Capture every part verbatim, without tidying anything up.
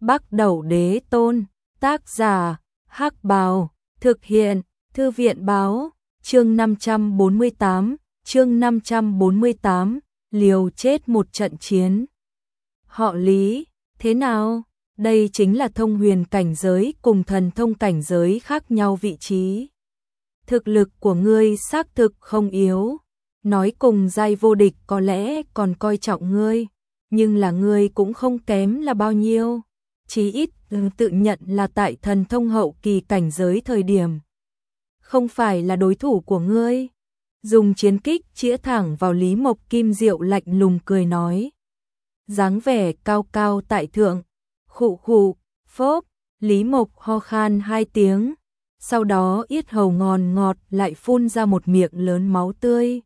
Bắc Đẩu Đế Tôn, tác giả, Hắc Bào, thực hiện, Thư viện báo, chương năm trăm bốn mươi tám, chương năm trăm bốn mươi tám, liều chết một trận chiến. Họ Lý, thế nào? Đây chính là thông huyền cảnh giới cùng thần thông cảnh giới khác nhau vị trí. Thực lực của ngươi xác thực không yếu, nói cùng giai vô địch có lẽ còn coi trọng ngươi, nhưng là ngươi cũng không kém là bao nhiêu, chí ít tự nhận là tại thần thông hậu kỳ cảnh giới thời điểm. Không phải là đối thủ của ngươi. Dùng chiến kích chĩa thẳng vào Lý Mộc, Kim Diệu lạnh lùng cười nói. Dáng vẻ cao cao tại thượng, khụ khụ, phốp, Lý Mộc ho khan hai tiếng, sau đó yết hầu ngòn ngọt lại phun ra một miệng lớn máu tươi.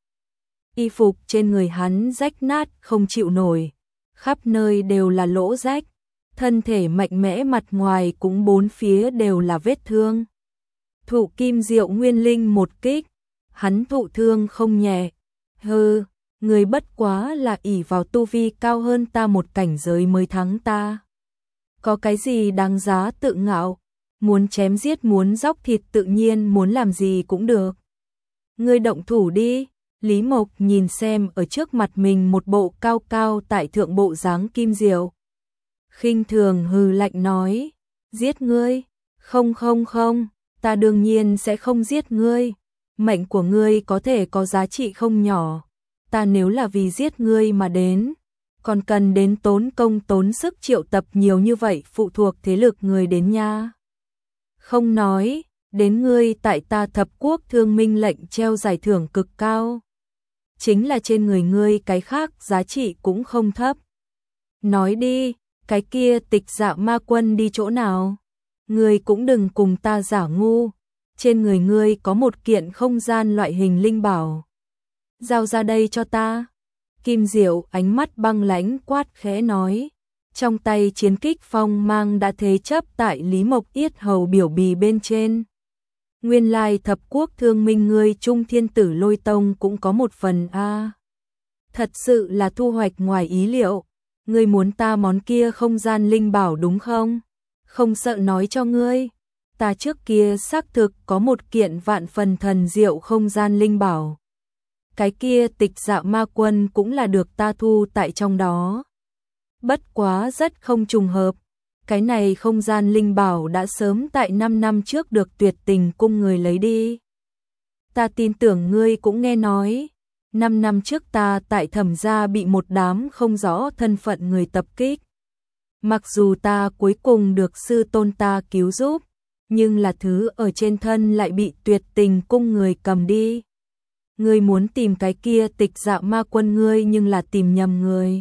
Y phục trên người hắn rách nát không chịu nổi, khắp nơi đều là lỗ rách, thân thể mạnh mẽ mặt ngoài cũng bốn phía đều là vết thương. Thụ Kim Diệu Nguyên Linh một kích, hắn thụ thương không nhẹ. Hừ, người bất quá là ỷ vào tu vi cao hơn ta một cảnh giới mới thắng ta. Có cái gì đáng giá tự ngạo, muốn chém giết muốn dóc thịt tự nhiên muốn làm gì cũng được. Ngươi động thủ đi. Lý Mộc nhìn xem ở trước mặt mình một bộ cao cao tại thượng bộ dáng Kim Diệu. Khinh thường hừ lạnh nói, giết ngươi? Không không không, ta đương nhiên sẽ không giết ngươi. Mệnh của ngươi có thể có giá trị không nhỏ. Ta nếu là vì giết ngươi mà đến, còn cần đến tốn công tốn sức triệu tập nhiều như vậy phụ thuộc thế lực người đến nha. Không nói, đến ngươi tại ta thập quốc thương minh lệnh treo giải thưởng cực cao. Chính là trên người ngươi cái khác giá trị cũng không thấp. Nói đi, cái kia Tịch Dạ Ma Quân đi chỗ nào? Ngươi cũng đừng cùng ta giả ngu. Trên người ngươi có một kiện không gian loại hình linh bảo. Giao ra đây cho ta. Kim Diệu ánh mắt băng lãnh quát khẽ nói. Trong tay chiến kích phong mang đã thế chấp tại Lý Mộc yết hầu biểu bì bên trên. Nguyên lai thập quốc thương minh ngươi Trung Thiên Tử Lôi Tông cũng có một phần a. À. Thật sự là thu hoạch ngoài ý liệu. Ngươi muốn ta món kia không gian linh bảo đúng không? Không sợ nói cho ngươi. Ta trước kia xác thực có một kiện vạn phần thần diệu không gian linh bảo. Cái kia Tịch Dạ Ma Quân cũng là được ta thu tại trong đó. Bất quá rất không trùng hợp. Cái này không gian linh bảo đã sớm tại năm năm trước được Tuyệt Tình cung người lấy đi. Ta tin tưởng ngươi cũng nghe nói. Năm năm trước ta tại Thẩm gia bị một đám không rõ thân phận người tập kích. Mặc dù ta cuối cùng được sư tôn ta cứu giúp, nhưng là thứ ở trên thân lại bị Tuyệt Tình cung người cầm đi. Ngươi muốn tìm cái kia Tịch Dạ Ma Quân ngươi nhưng là tìm nhầm người.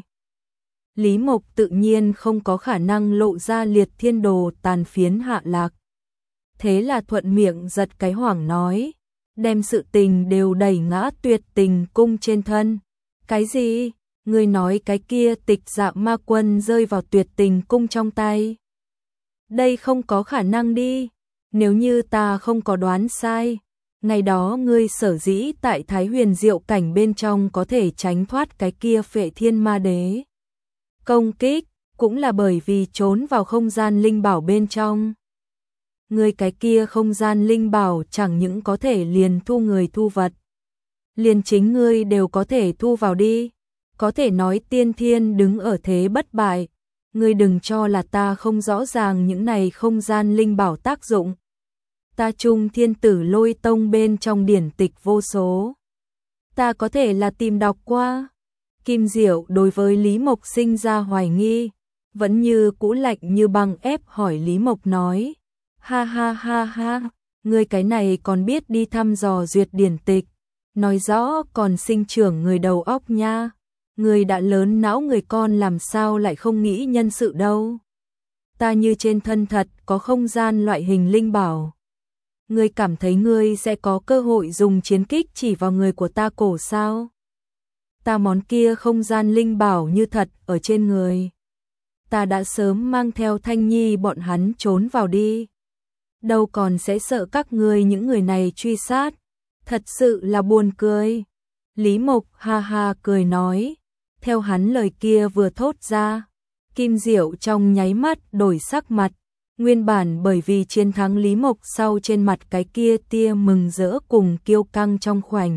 Lý Mộc tự nhiên không có khả năng lộ ra Liệt Thiên Đồ tàn phiến hạ lạc. Thế là thuận miệng giật cái hoảng nói, đem sự tình đều đẩy ngã Tuyệt Tình cung trên thân. Cái gì? Ngươi nói cái kia Tịch Dạ Ma Quân rơi vào Tuyệt Tình cung trong tay? Đây không có khả năng đi. Nếu như ta không có đoán sai, ngày đó ngươi sở dĩ tại Thái Huyền Diệu cảnh bên trong có thể tránh thoát cái kia Phệ Thiên Ma Đế công kích, cũng là bởi vì trốn vào không gian linh bảo bên trong. Ngươi cái kia không gian linh bảo chẳng những có thể liền thu người thu vật, liền chính ngươi đều có thể thu vào đi. Có thể nói tiên thiên đứng ở thế bất bại. Ngươi đừng cho là ta không rõ ràng những này không gian linh bảo tác dụng. Ta Trung Thiên Tử Lôi Tông bên trong điển tịch vô số. Ta có thể là tìm đọc qua. Kim Diệu đối với Lý Mộc sinh ra hoài nghi, vẫn như cũ lạnh như băng ép hỏi Lý Mộc nói. Ha ha ha ha, ngươi cái này còn biết đi thăm dò duyệt điển tịch, nói rõ còn sinh trưởng người đầu óc nha. Ngươi đã lớn não người con làm sao lại không nghĩ nhân sự đâu. Ta như trên thân thật có không gian loại hình linh bảo. Ngươi cảm thấy ngươi sẽ có cơ hội dùng chiến kích chỉ vào người của ta cổ sao? Ta món kia không gian linh bảo như thật ở trên người. Ta đã sớm mang theo Thanh Nhi bọn hắn trốn vào đi. Đâu còn sẽ sợ các ngươi những người này truy sát. Thật sự là buồn cười. Lý Mộc ha ha cười nói. Theo hắn lời kia vừa thốt ra, Kim Diệu trong nháy mắt đổi sắc mặt, nguyên bản bởi vì chiến thắng Lý Mộc sau trên mặt cái kia tia mừng rỡ cùng kiêu căng trong khoảnh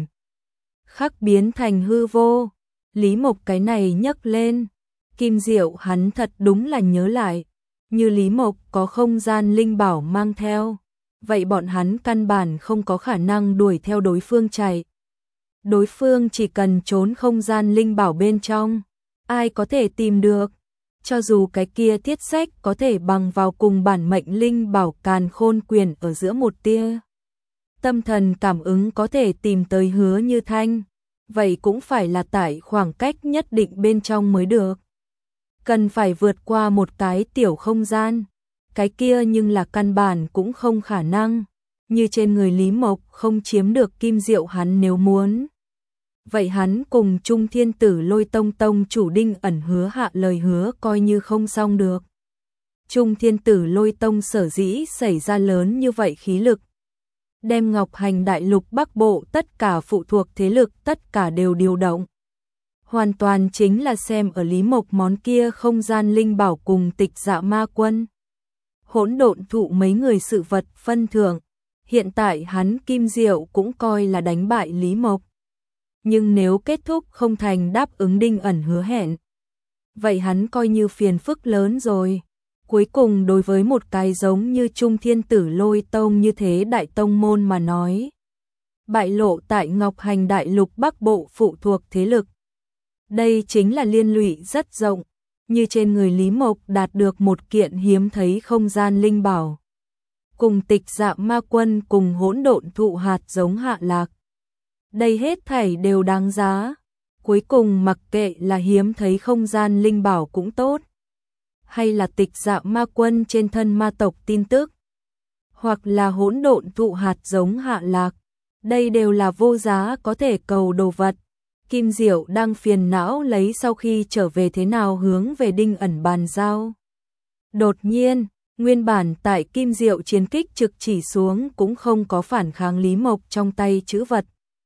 khắc biến thành hư vô. Lý Mộc cái này nhấc lên, Kim Diệu hắn thật đúng là nhớ lại, như Lý Mộc có không gian linh bảo mang theo, vậy bọn hắn căn bản không có khả năng đuổi theo đối phương chạy. Đối phương chỉ cần trốn không gian linh bảo bên trong, ai có thể tìm được, cho dù cái kia thiết sách có thể bằng vào cùng bản mệnh linh bảo càn khôn quyền ở giữa một tia. Tâm thần cảm ứng có thể tìm tới Hứa Như Thanh, vậy cũng phải là tại khoảng cách nhất định bên trong mới được. Cần phải vượt qua một cái tiểu không gian, cái kia nhưng là căn bản cũng không khả năng, như trên người Lý Mộc không chiếm được Kim Diệu hắn nếu muốn. Vậy hắn cùng Trung Thiên Tử Lôi Tông Tông chủ Đinh Ẩn hứa hạ lời hứa coi như không xong được. Trung Thiên Tử Lôi Tông sở dĩ xảy ra lớn như vậy khí lực, đem Ngọc Hành Đại Lục Bắc Bộ tất cả phụ thuộc thế lực tất cả đều điều động. Hoàn toàn chính là xem ở Lý Mộc món kia không gian linh bảo cùng Tịch Dạ Ma Quân, Hỗn Độn Thụ mấy người sự vật phân thưởng. Hiện tại hắn Kim Diệu cũng coi là đánh bại Lý Mộc. Nhưng nếu kết thúc không thành đáp ứng Đinh Ẩn hứa hẹn, vậy hắn coi như phiền phức lớn rồi. Cuối cùng đối với một cái giống như Trung Thiên Tử Lôi Tông như thế đại tông môn mà nói, bại lộ tại Ngọc Hành Đại Lục Bắc Bộ phụ thuộc thế lực, đây chính là liên lụy rất rộng, như trên người Lý Mộc đạt được một kiện hiếm thấy không gian linh bảo, cùng Tịch Dạ Ma Quân cùng Hỗn Độn Thụ hạt giống hạ lạc. Đây hết thảy đều đáng giá. Cuối cùng mặc kệ là hiếm thấy không gian linh bảo cũng tốt, hay là Tịch Dạ Ma Quân trên thân ma tộc tin tức, hoặc là Hỗn Độn Thụ hạt giống hạ lạc, đây đều là vô giá có thể cầu đồ vật. Kim Diệu đang phiền não lấy sau khi trở về thế nào hướng về Đinh Ẩn bàn giao. Đột nhiên, nguyên bản tại Kim Diệu chiến kích trực chỉ xuống cũng không có phản kháng Lý Mộc trong tay chữ vật.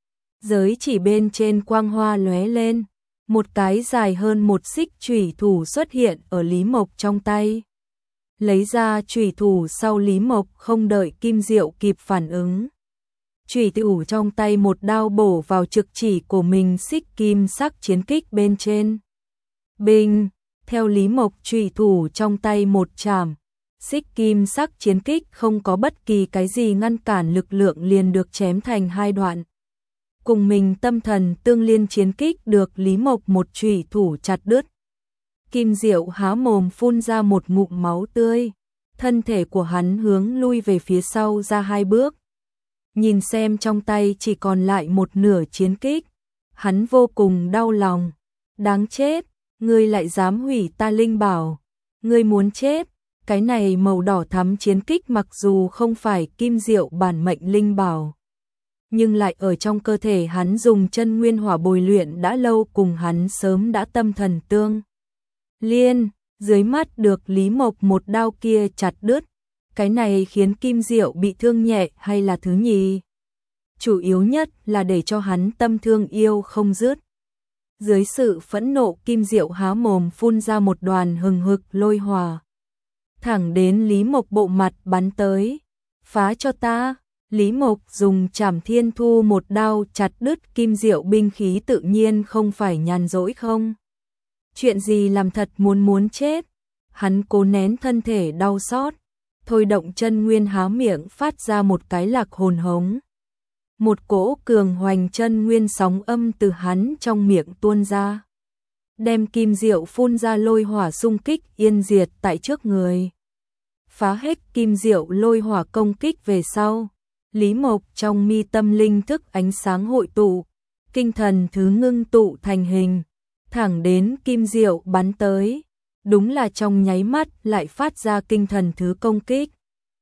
Giới chỉ bên trên quang hoa lóe lên, một cái dài hơn một xích chủy thủ xuất hiện ở Lý Mộc trong tay. Lấy ra chủy thủ sau, Lý Mộc không đợi Kim Diệu kịp phản ứng, chủy thủ trong tay một đao bổ vào trực chỉ của mình xích kim sắc chiến kích bên trên. Bình, theo Lý Mộc chủy thủ trong tay một chạm, xích kim sắc chiến kích không có bất kỳ cái gì ngăn cản lực lượng liền được chém thành hai đoạn. Cùng mình tâm thần tương liên chiến kích được Lý Mộc một chủy thủ chặt đứt. Kim Diệu há mồm phun ra một ngụm máu tươi, thân thể của hắn hướng lui về phía sau ra hai bước. Nhìn xem trong tay chỉ còn lại một nửa chiến kích, hắn vô cùng đau lòng. Đáng chết, ngươi lại dám hủy ta linh bảo, ngươi muốn chết. Cái này màu đỏ thắm chiến kích mặc dù không phải Kim Diệu bản mệnh linh bảo, nhưng lại ở trong cơ thể hắn dùng chân nguyên hỏa bồi luyện đã lâu, cùng hắn sớm đã tâm thần tương liên, dưới mắt được Lý Mộc một đao kia chặt đứt. Cái này khiến Kim Diệu bị thương nhẹ hay là thứ nhì? Chủ yếu nhất là để cho hắn tâm thương yêu không dứt. Dưới sự phẫn nộ, Kim Diệu há mồm phun ra một đoàn hừng hực lôi hỏa, thẳng đến Lý Mộc bộ mặt bắn tới. Phá cho ta! Lý Mộc dùng Trảm Thiên Thu một đao chặt đứt Kim Diệu binh khí, tự nhiên không phải nhàn rỗi không. Chuyện gì làm thật muốn muốn chết. Hắn cố nén thân thể đau xót, thôi động chân nguyên há miệng phát ra một cái lạc hồn hống. Một cỗ cường hoành chân nguyên sóng âm từ hắn trong miệng tuôn ra, đem Kim Diệu phun ra lôi hỏa xung kích yên diệt tại trước người. Phá hết Kim Diệu lôi hỏa công kích về sau, Lý Mộc trong mi tâm linh thức ánh sáng hội tụ, kinh thần thứ ngưng tụ thành hình, thẳng đến Kim Diệu bắn tới. Đúng là trong nháy mắt lại phát ra kinh thần thứ công kích,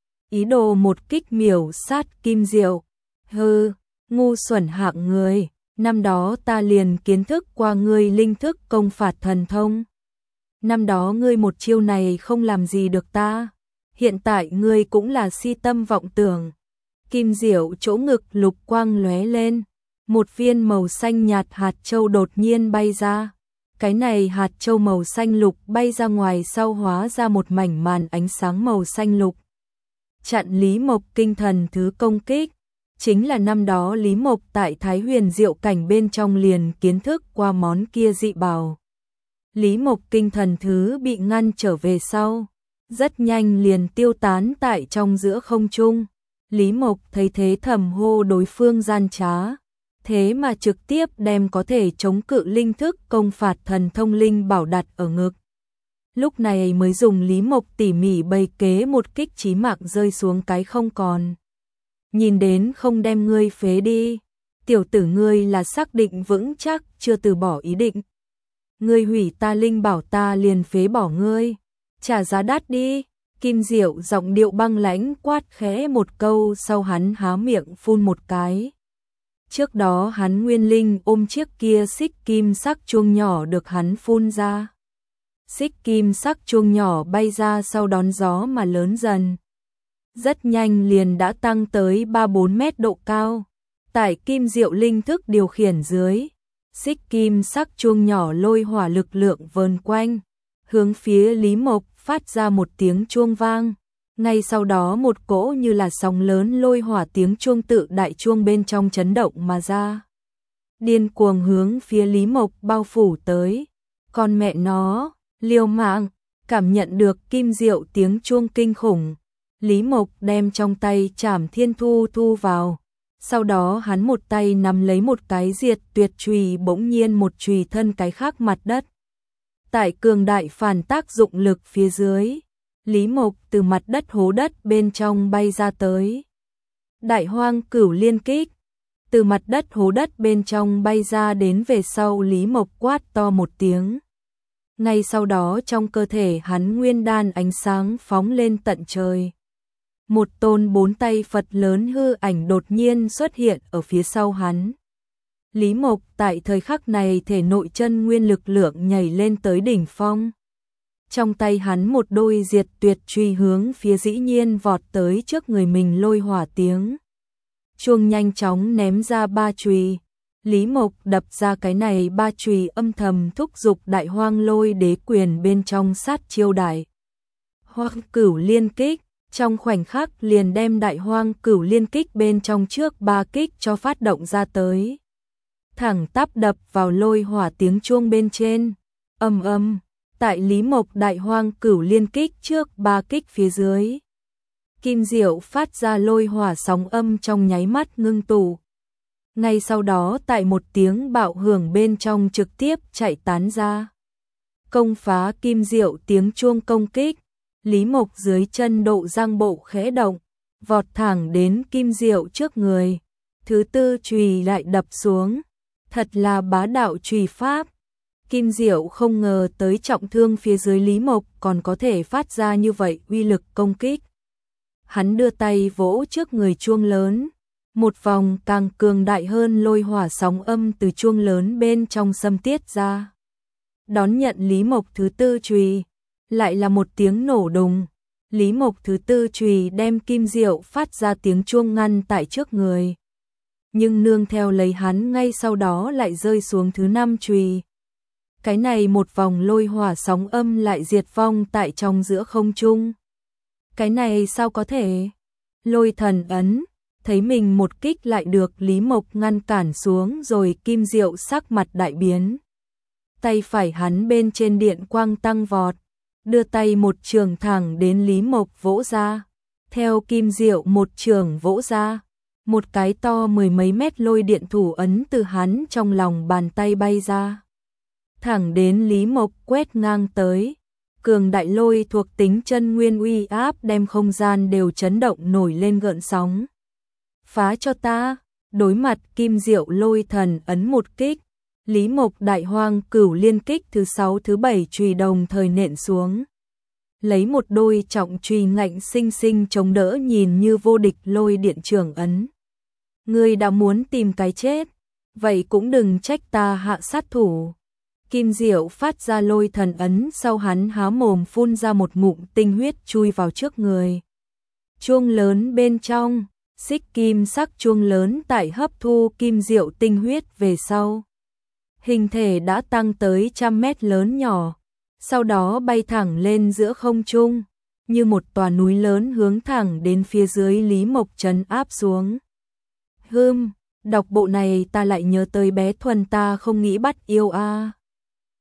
ý đồ một kích miểu sát Kim Diệu. Hừ, ngu xuẩn hạng người, năm đó ta liền kiến thức qua ngươi linh thức công phạt thần thông. Năm đó ngươi một chiêu này không làm gì được ta, hiện tại ngươi cũng là si tâm vọng tưởng. Kim Diệu chỗ ngực lục quang lóe lên, một viên màu xanh nhạt hạt châu đột nhiên bay ra, Cái này hạt châu màu xanh lục bay ra ngoài sau hóa ra một mảnh màn ánh sáng màu xanh lục. Chặn Lý Mộc kinh thần thứ công kích, chính là năm đó Lý Mộc tại Thái Huyền Diệu Cảnh bên trong liền kiến thức qua món kia dị bảo. Lý Mộc kinh thần thứ bị ngăn trở về sau, rất nhanh liền tiêu tán tại trong giữa không trung. Lý Mộc thấy thế thầm hô đối phương gian trá, thế mà trực tiếp đem có thể chống cự linh thức công phạt thần thông linh bảo đặt ở ngực. Lúc này mới dùng Lý Mộc tỉ mỉ bày kế một kích chí mạng rơi xuống cái không còn. Nhìn đến không đem ngươi phế đi, tiểu tử ngươi là xác định vững chắc chưa từ bỏ ý định. Ngươi hủy ta linh bảo ta liền phế bỏ ngươi, trả giá đắt đi. Kim Diệu giọng điệu băng lãnh quát khẽ một câu sau hắn há miệng phun một cái. Trước đó hắn nguyên linh ôm chiếc kia xích kim sắc chuông nhỏ được hắn phun ra. Xích kim sắc chuông nhỏ bay ra sau đón gió mà lớn dần. Rất nhanh liền đã tăng tới ba bốn mét độ cao. Tại Kim Diệu linh thức điều khiển dưới, xích kim sắc chuông nhỏ lôi hỏa lực lượng vờn quanh, hướng phía Lý Mộc phát ra một tiếng chuông vang. Ngay sau đó một cỗ như là sóng lớn lôi hỏa tiếng chuông tự đại chuông bên trong chấn động mà ra. Điên cuồng hướng phía Lý Mộc bao phủ tới. Con mẹ nó, liều mạng, cảm nhận được Kim Diệu tiếng chuông kinh khủng. Lý Mộc đem trong tay Trảm Thiên Thu thu vào. Sau đó hắn một tay nắm lấy một cái diệt tuyệt chùy, bỗng nhiên một chùy thân cái khác mặt đất. Tại cường đại phản tác dụng lực phía dưới, Lý Mộc từ mặt đất hố đất bên trong bay ra tới. Đại Hoang Cửu Liên Kích, từ mặt đất hố đất bên trong bay ra đến về sau Lý Mộc quát to một tiếng. Ngay sau đó trong cơ thể hắn nguyên đan ánh sáng phóng lên tận trời. Một tôn bốn tay Phật lớn hư ảnh đột nhiên xuất hiện ở phía sau hắn. Lý Mộc tại thời khắc này thể nội chân nguyên lực lượng nhảy lên tới đỉnh phong. Trong tay hắn một đôi diệt tuyệt truy hướng phía dĩ nhiên vọt tới trước người mình lôi hỏa tiếng. Chuông nhanh chóng ném ra ba chùy. Lý Mộc đập ra cái này ba chùy âm thầm thúc giục Đại Hoang Lôi Đế Quyền bên trong sát chiêu Đại Hoang Cửu Liên Kích. Trong khoảnh khắc liền đem Đại Hoang Cửu Liên Kích bên trong trước ba kích cho phát động ra tới. Thẳng tắp đập vào lôi hỏa tiếng chuông bên trên. Ầm ầm, tại Lý Mộc Đại Hoang Cửu Liên Kích trước ba kích phía dưới. Kim Diệu phát ra lôi hỏa sóng âm trong nháy mắt ngưng tụ. Ngay sau đó tại một tiếng bạo hưởng bên trong trực tiếp chạy tán ra. Công phá Kim Diệu tiếng chuông công kích. Lý Mộc dưới chân độ giang bộ khẽ động, vọt thẳng đến Kim Diệu trước người. Thứ tư chùy lại đập xuống. Thật là bá đạo chùy pháp. Kim Diệu không ngờ tới trọng thương phía dưới Lý Mộc còn có thể phát ra như vậy uy lực công kích. Hắn đưa tay vỗ trước người chuông lớn. Một vòng càng cường đại hơn lôi hỏa sóng âm từ chuông lớn bên trong xâm tiết ra. Đón nhận Lý Mộc thứ tư chùy. Lại là một tiếng nổ đùng. Lý Mộc thứ tư chùy đem Kim Diệu phát ra tiếng chuông ngăn tại trước người. Nhưng nương theo lấy hắn ngay sau đó lại rơi xuống thứ năm chùy. Cái này một vòng lôi hỏa sóng âm lại diệt vong tại trong giữa không trung. Cái này sao có thể? Lôi thần ấn, thấy mình một kích lại được Lý Mộc ngăn cản xuống rồi Kim Diệu sắc mặt đại biến. Tay phải hắn bên trên điện quang tăng vọt. Đưa tay một trường thẳng đến Lý Mộc vỗ ra. Theo Kim Diệu một trường vỗ ra, một cái to mười mấy mét lôi điện thủ ấn từ hắn trong lòng bàn tay bay ra. Thẳng đến Lý Mộc quét ngang tới. Cường đại lôi thuộc tính chân nguyên uy áp đem không gian đều chấn động nổi lên gợn sóng. Phá cho ta, đối mặt Kim Diệu lôi thần ấn một kích. Lý Mộc Đại Hoang Cửu Liên Kích thứ sáu thứ bảy chùy đồng thời nện xuống. Lấy một đôi trọng chùy ngạnh sinh sinh chống đỡ nhìn như vô địch lôi điện trường ấn. Ngươi đã muốn tìm cái chết, vậy cũng đừng trách ta hạ sát thủ. Kim Diệu phát ra lôi thần ấn sau hắn há mồm phun ra một ngụm tinh huyết chui vào trước người. Chuông lớn bên trong, xích kim sắc chuông lớn tại hấp thu Kim Diệu tinh huyết về sau. hình thể đã tăng tới trăm mét lớn nhỏ, sau đó bay thẳng lên giữa không trung, như một tòa núi lớn hướng thẳng đến phía dưới Lý Mộc trấn áp xuống. Hừm, đọc bộ này ta lại nhớ tới bé Thuần ta không nghĩ bắt yêu a.